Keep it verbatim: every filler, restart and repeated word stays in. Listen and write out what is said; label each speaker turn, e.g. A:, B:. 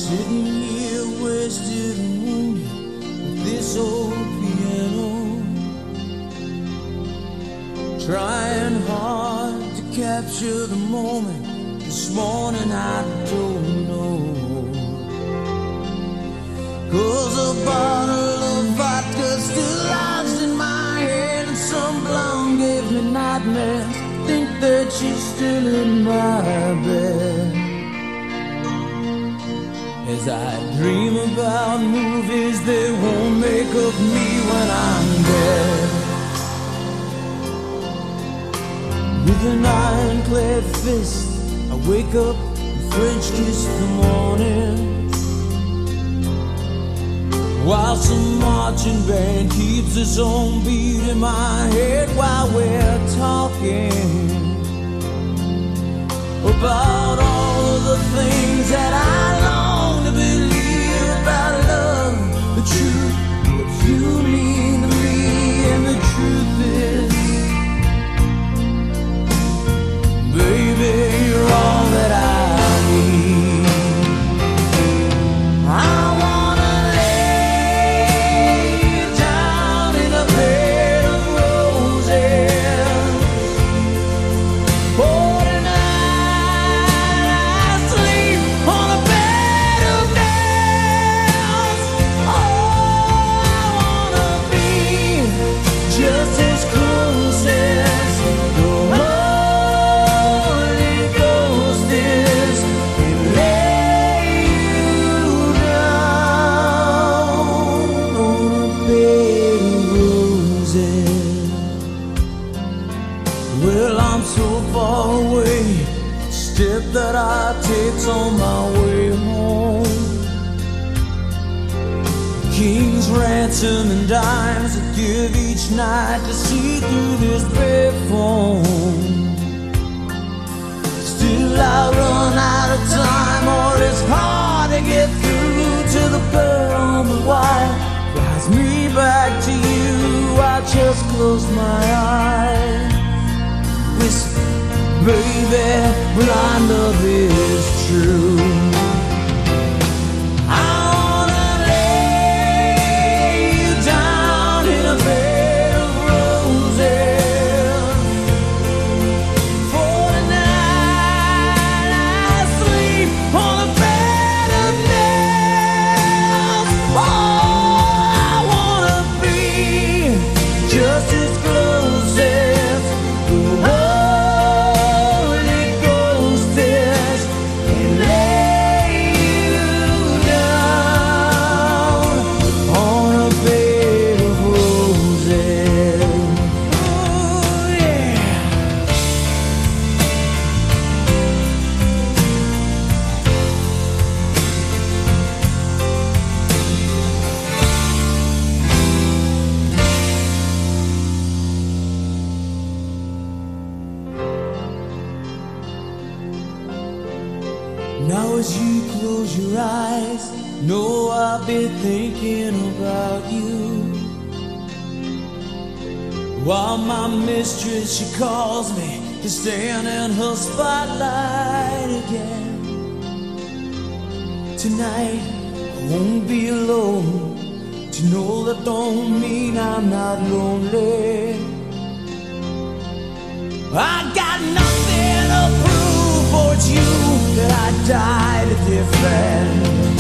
A: Sitting here wasted and wounded with this old piano, trying hard to capture the moment. This morning I don't know, 'cause a bottle of vodka still lies in my head, and some blonde gave me nightmares. Think that she's still in my bed. As I dream about movies they won't make of me when I'm dead. With an ironclad fist I wake up and French kiss the morning, while some marching band keeps its own beat in my head while we're talking about all of the things that I long to believe about love, the truth, what you mean to me. And the truth is, baby, you're all that I need. I wanna lay you down in a bed of roses. For tonight I sleep on a bed of nails. Oh, I wanna be just as close as the Holy Ghost is, and lay you down on a bed of roses. Well, I'm so far away, step that I take's on my way home. King's ransom and dimes I give each night to see through this bare phone. Still I run out of time, or it's hard to get through to the girl on the wire. Flies me back to you, I just close my eyes, whisper, baby, blind love is true. I wanna lay you down in a bed of roses. For tonight I sleep on a bed of nails. Oh, I wanna be just as close as the Holy Ghost is, and lay you down on a bed of roses. Oh yeah. Now as you close your eyes, know I've been thinking about you. While my mistress, she calls me to stand in her spotlight again. Tonight I won't be alone. To know that don't mean I'm not lonely. I got nothing to prove, for it's you that I died to defend.